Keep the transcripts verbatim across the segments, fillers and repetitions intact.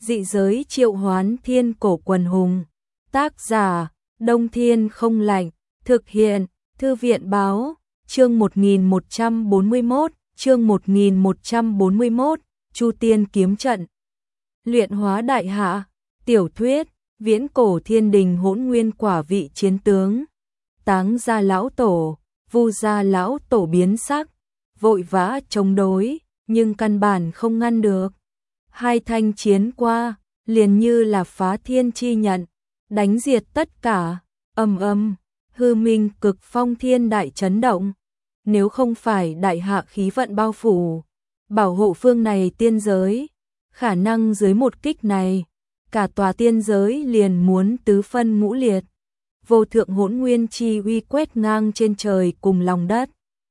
Dị giới triệu hoán thiên cổ quần hùng. Tác giả, Đông Thiên Không Lạnh. Thực hiện, Thư viện Báo. Chương một nghìn một trăm bốn mươi mốt, chương một nghìn một trăm bốn mươi mốt, Chu Tiên kiếm trận. Luyện hóa đại hạ. Tiểu thuyết, Viễn cổ thiên đình hỗn nguyên quả vị chiến tướng. Táng gia lão tổ, Vu gia lão tổ biến sắc, vội vã chống đối, nhưng căn bản không ngăn được. Hai thanh chiến qua, liền như là phá thiên chi nhận, đánh diệt tất cả. Ầm ầm, hư minh cực phong thiên đại chấn động. Nếu không phải đại hạ khí vận bao phủ, bảo hộ phương này tiên giới, khả năng dưới một kích này, cả tòa tiên giới liền muốn tứ phân ngũ liệt. Vô thượng hỗn nguyên chi uy quét ngang trên trời cùng lòng đất.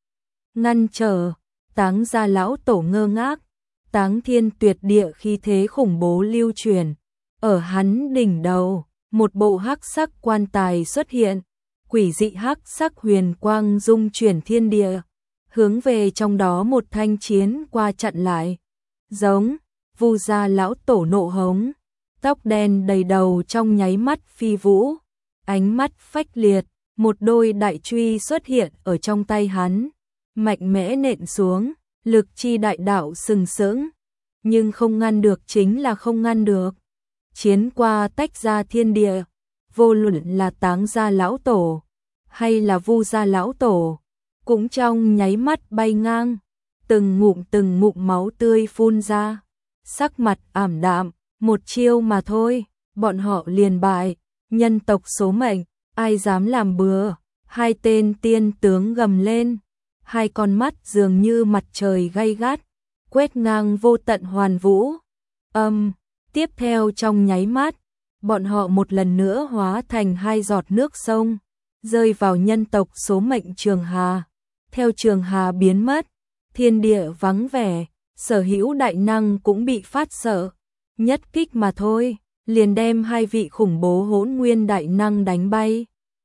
Ngăn trở, Táng gia lão tổ ngơ ngác, Táng thiên tuyệt địa khí thế khủng bố lưu truyền. Ở hắn đỉnh đầu, một bộ hắc sắc quan tài xuất hiện, quỷ dị hắc sắc huyền quang dung chuyển thiên địa, hướng về trong đó một thanh chiến qua chặn lại. Giống, Vu gia lão tổ nộ hống, tóc đen đầy đầu trong nháy mắt phi vũ, ánh mắt phách liệt, một đôi đại truy xuất hiện ở trong tay hắn, mạnh mẽ nện xuống, lực chi đại đạo sừng sững, nhưng không ngăn được chính là không ngăn được. Chiến qua tách ra thiên địa, vô luận là Táng gia lão tổ hay là Vu gia lão tổ, cũng trong nháy mắt bay ngang, từng ngụm từng ngụm máu tươi phun ra, sắc mặt ảm đạm, một chiêu mà thôi, bọn họ liền bại. Nhân tộc số mệnh, ai dám làm bừa? Hai tên tiên tướng gầm lên, hai con mắt dường như mặt trời gay gắt, quét ngang vô tận hoàn vũ. Âm, tiếp theo trong nháy mắt, bọn họ một lần nữa hóa thành hai giọt nước sông, rơi vào nhân tộc số mệnh Trường Hà. Theo Trường Hà biến mất, thiên địa vắng vẻ, sở hữu đại năng cũng bị phát sợ, nhất kích mà thôi, liền đem hai vị khủng bố hỗn nguyên đại năng đánh bay.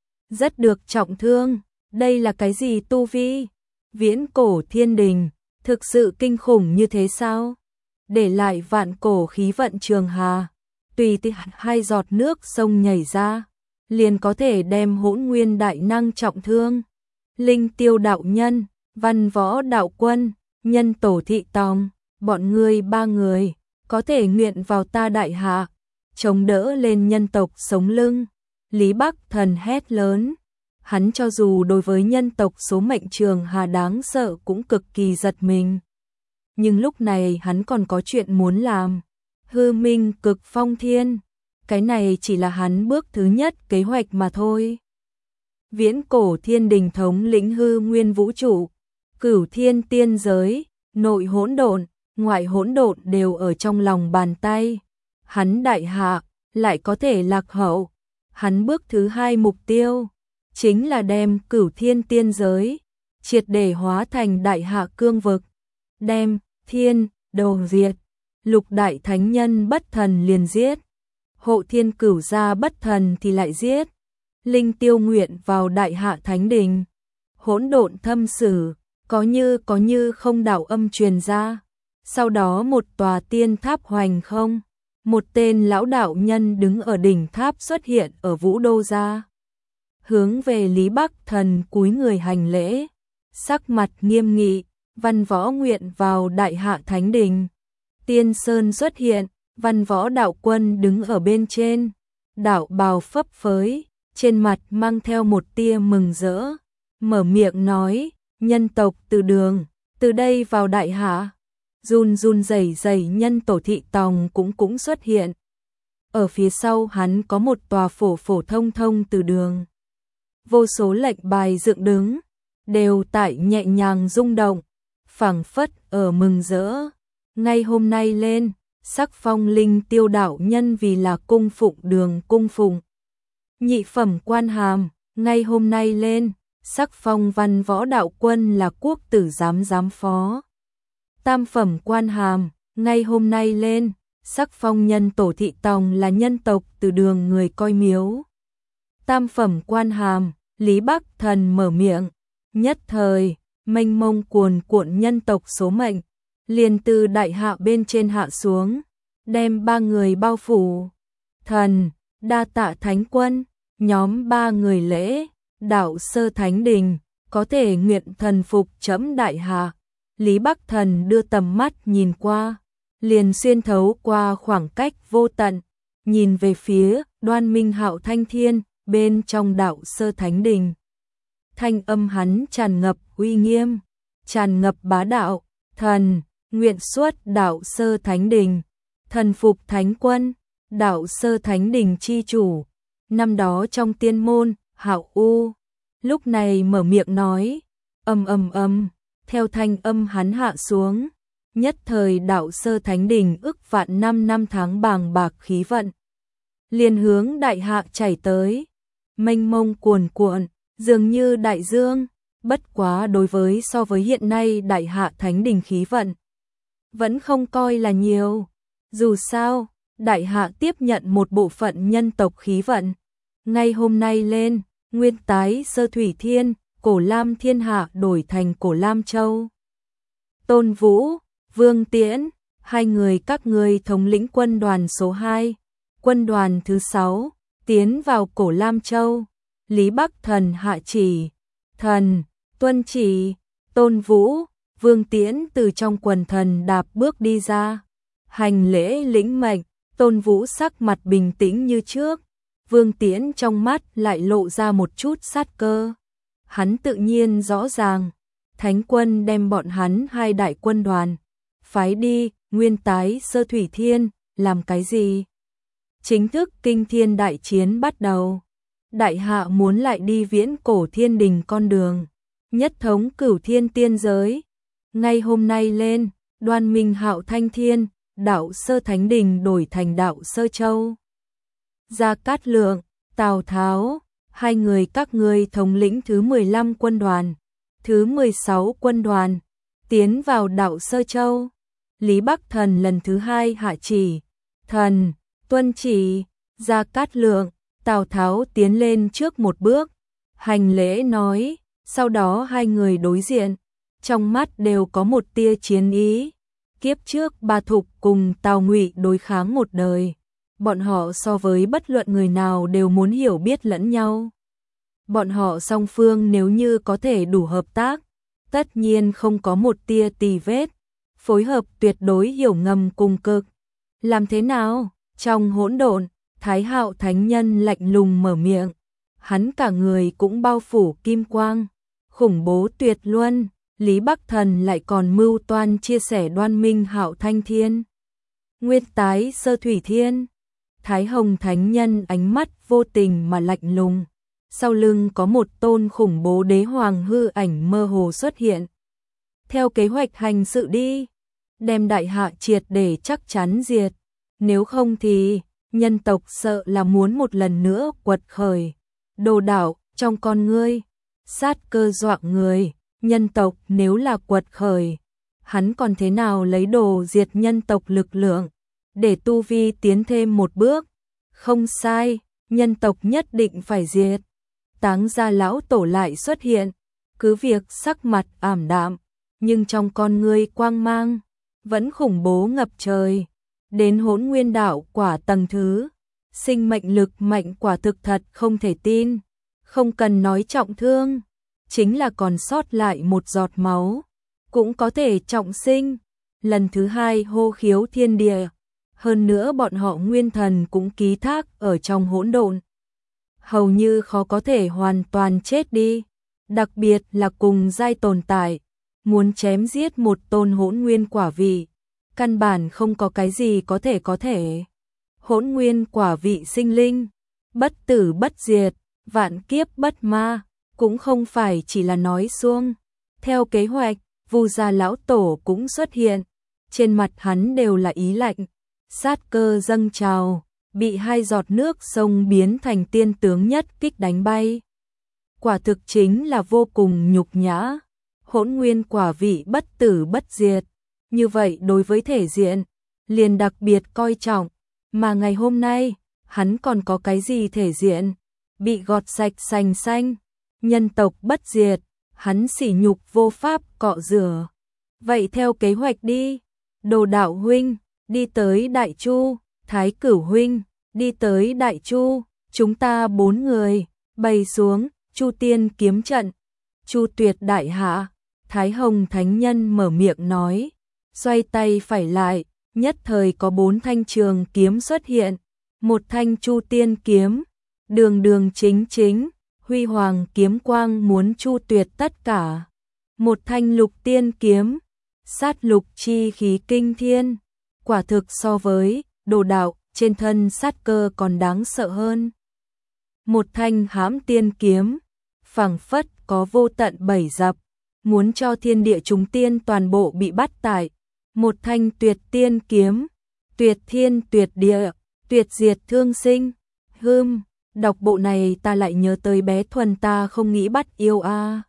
Rất được trọng thương, đây là cái gì tu vi? Viễn cổ thiên đình, thực sự kinh khủng như thế sao? Để lại vạn cổ khí vận Trường Hà, tùy tiện hai giọt nước sông nhảy ra, liền có thể đem hỗn nguyên đại năng trọng thương. Linh Tiêu đạo nhân, Văn Võ đạo quân, Nhân tổ thị tòng, bọn ngươi ba người, có thể nguyện vào ta đại hạ, chống đỡ lên nhân tộc sống lưng. Lý Bắc Thần hét lớn, hắn cho dù đối với nhân tộc số mệnh Trường Hà đáng sợ cũng cực kỳ giật mình. Nhưng lúc này hắn còn có chuyện muốn làm. Hư minh cực phong thiên, cái này chỉ là hắn bước thứ nhất kế hoạch mà thôi. Viễn cổ thiên đình thống lĩnh hư nguyên vũ trụ, cửu thiên tiên giới, nội hỗn độn, ngoại hỗn độn đều ở trong lòng bàn tay. Hắn đại hạ lại có thể lạc hậu. Hắn bước thứ hai mục tiêu chính là đem cửu thiên tiên giới triệt để hóa thành đại hạ cương vực, đem thiên đồ diệt. Lục đại thánh nhân bất thần liền giết, hộ thiên cửu gia bất thần thì lại giết. Linh Tiêu nguyện vào đại hạ thánh đình, hỗn độn thâm sử, có như có như không đạo âm truyền ra. Sau đó một tòa tiên tháp hoành không, một tên lão đạo nhân đứng ở đỉnh tháp xuất hiện ở Vũ Đô gia, hướng về Lý Bắc Thần cúi người hành lễ, sắc mặt nghiêm nghị. Văn Võ nguyện vào đại hạ thánh đình. Tiên sơn xuất hiện, Văn Võ đạo quân đứng ở bên trên, đạo bào phấp phới, trên mặt mang theo một tia mừng rỡ, mở miệng nói, nhân tộc từ đường, từ đây vào đại hạ. Run run rẩy rẩy nhân tổ thị tòng cũng cũng xuất hiện. Ở phía sau hắn có một tòa phổ phổ thông thông từ đường. Vô số lệnh bài dựng đứng, đều tại nhẹ nhàng rung động, phảng phất ở mừng rỡ. Ngay hôm nay lên, sắc phong Linh Tiêu đạo nhân vì là cung phụng đường cung phụng. Nhị phẩm quan hàm, ngay hôm nay lên, sắc phong Văn Võ đạo quân là quốc tử giám giám phó. Tam phẩm quan hàm, ngay hôm nay lên, sắc phong nhân tổ thị tòng là nhân tộc từ đường người coi miếu. Tam phẩm quan hàm, Lý Bắc Thần mở miệng, nhất thời, mênh mông cuồn cuộn nhân tộc số mệnh, liền từ đại hạ bên trên hạ xuống, đem ba người bao phủ. Thần, đa tạ thánh quân, nhóm ba người lễ, đạo sơ thánh đình, có thể nguyện thần phục chấm đại hạ. Lý Bắc Thần đưa tầm mắt nhìn qua, liền xuyên thấu qua khoảng cách vô tận, nhìn về phía Đoan Minh Hạo Thanh Thiên bên trong đạo sơ thánh đình. Thanh âm hắn tràn ngập uy nghiêm, tràn ngập bá đạo. Thần, nguyện xuất đạo sơ thánh đình, thần phục thánh quân, đạo sơ thánh đình chi chủ. Năm đó trong tiên môn, Hạo U lúc này mở miệng nói, ầm ầm ầm, theo thanh âm hắn hạ xuống, nhất thời đạo sơ thánh đình ức vạn năm năm tháng bàng bạc khí vận, liền hướng đại hạ chảy tới, mênh mông cuồn cuộn, dường như đại dương. Bất quá đối với so với hiện nay đại hạ thánh đình khí vận, vẫn không coi là nhiều. Dù sao, đại hạ tiếp nhận một bộ phận nhân tộc khí vận. Ngay hôm nay lên, nguyên tái sơ thủy thiên, Cổ Lam thiên hạ đổi thành Cổ Lam Châu. Tôn Vũ, Vương Tiễn, hai người các ngươi thống lĩnh quân đoàn số hai, quân đoàn thứ sáu, tiến vào Cổ Lam Châu. Lý Bắc Thần hạ chỉ, thần, tuân chỉ. Tôn Vũ, Vương Tiễn từ trong quần thần đạp bước đi ra, hành lễ lĩnh mệnh. Tôn Vũ sắc mặt bình tĩnh như trước, Vương Tiễn trong mắt lại lộ ra một chút sát cơ. Hắn tự nhiên rõ ràng, thánh quân đem bọn hắn hai đại quân đoàn phái đi nguyên tái sơ thủy thiên làm cái gì? Chính thức kinh thiên đại chiến bắt đầu. Đại hạ muốn lại đi viễn cổ thiên đình con đường, nhất thống cửu thiên tiên giới. Ngay hôm nay lên, Đoan Minh Hạo Thanh Thiên, đạo sơ thánh đình đổi thành đạo sơ châu. Gia Cát Lượng, Tào Tháo, hai người các ngươi thống lĩnh thứ mười lăm quân đoàn, thứ mười sáu quân đoàn, tiến vào đạo sơ châu. Lý Bắc Thần lần thứ hai hạ chỉ, thần, tuân chỉ. Gia Cát Lượng, Tào Tháo tiến lên trước một bước, hành lễ nói, sau đó hai người đối diện, trong mắt đều có một tia chiến ý. Kiếp trước Ba Thục cùng Tào Ngụy đối kháng một đời, bọn họ so với bất luận người nào đều muốn hiểu biết lẫn nhau. Bọn họ song phương nếu như có thể đủ hợp tác, tất nhiên không có một tia tì vết, phối hợp tuyệt đối hiểu ngầm cùng cực. Làm thế nào? Trong hỗn độn, Thái Hạo Thánh Nhân lạnh lùng mở miệng, hắn cả người cũng bao phủ kim quang, khủng bố tuyệt luân. Lý Bắc Thần lại còn mưu toan chia sẻ Đoan Minh Hạo Thanh Thiên, nguyên tái sơ thủy thiên. Thái Hồng Thánh Nhân ánh mắt vô tình mà lạnh lùng, sau lưng có một tôn khủng bố đế hoàng hư ảnh mơ hồ xuất hiện. Theo kế hoạch hành sự đi, đem đại hạ triệt để chắc chắn diệt, nếu không thì nhân tộc sợ là muốn một lần nữa quật khởi. Đồ đảo trong con ngươi, sát cơ dọa người. Nhân tộc nếu là quật khởi, hắn còn thế nào lấy đồ diệt nhân tộc lực lượng, để tu vi tiến thêm một bước. Không sai, nhân tộc nhất định phải diệt. Táng Gia lão tổ lại xuất hiện, cứ việc sắc mặt ảm đạm, nhưng trong con ngươi quang mang vẫn khủng bố ngập trời. Đến Hỗn Nguyên đạo quả tầng thứ, sinh mệnh lực mạnh quả thực thật không thể tin. Không cần nói trọng thương, chính là còn sót lại một giọt máu, cũng có thể trọng sinh. Lần thứ hai hô khiếu thiên địa, hơn nữa bọn họ nguyên thần cũng ký thác ở trong hỗn độn, hầu như khó có thể hoàn toàn chết đi. Đặc biệt là cùng giai tồn tại, muốn chém giết một tôn hỗn nguyên quả vị, căn bản không có cái gì có thể có thể. Hỗn nguyên quả vị sinh linh, bất tử bất diệt, vạn kiếp bất ma, cũng không phải chỉ là nói suông. Theo kế hoạch, Vu Gia lão tổ cũng xuất hiện, trên mặt hắn đều là ý lạnh, sát cơ dâng trào, bị hai giọt nước sông biến thành tiên tướng nhất kích đánh bay. Quả thực chính là vô cùng nhục nhã. Hỗn nguyên quả vị bất tử bất diệt, như vậy đối với thể diện liền đặc biệt coi trọng, mà ngày hôm nay hắn còn có cái gì thể diện, bị gọt sạch sành xanh. Nhân tộc bất diệt, hắn sỉ nhục vô pháp cọ rửa. Vậy theo kế hoạch đi, Đồ đạo huynh, đi tới Đại Chu, Thái Cửu huynh, đi tới Đại Chu, chúng ta bốn người, bày xuống, Chu Tiên kiếm trận. Chu Tuyệt đại hạ, Thái Hồng Thánh Nhân mở miệng nói, xoay tay phải lại, nhất thời có bốn thanh trường kiếm xuất hiện, một thanh Chu Tiên kiếm, đường đường chính chính, huy hoàng kiếm quang muốn Chu Tuyệt tất cả, một thanh Lục Tiên kiếm, sát lục chi khí kinh thiên, quả thực so với Đồ Đạo trên thân sát cơ còn đáng sợ hơn. Một thanh Hãm Tiên kiếm, phảng phất có vô tận bảy dập, muốn cho thiên địa chúng tiên toàn bộ bị bắt tại. Một thanh Tuyệt Tiên kiếm, tuyệt thiên tuyệt địa, tuyệt diệt thương sinh. Hừm, đọc bộ này ta lại nhớ tới bé Thuần ta không nghĩ bắt yêu a. À.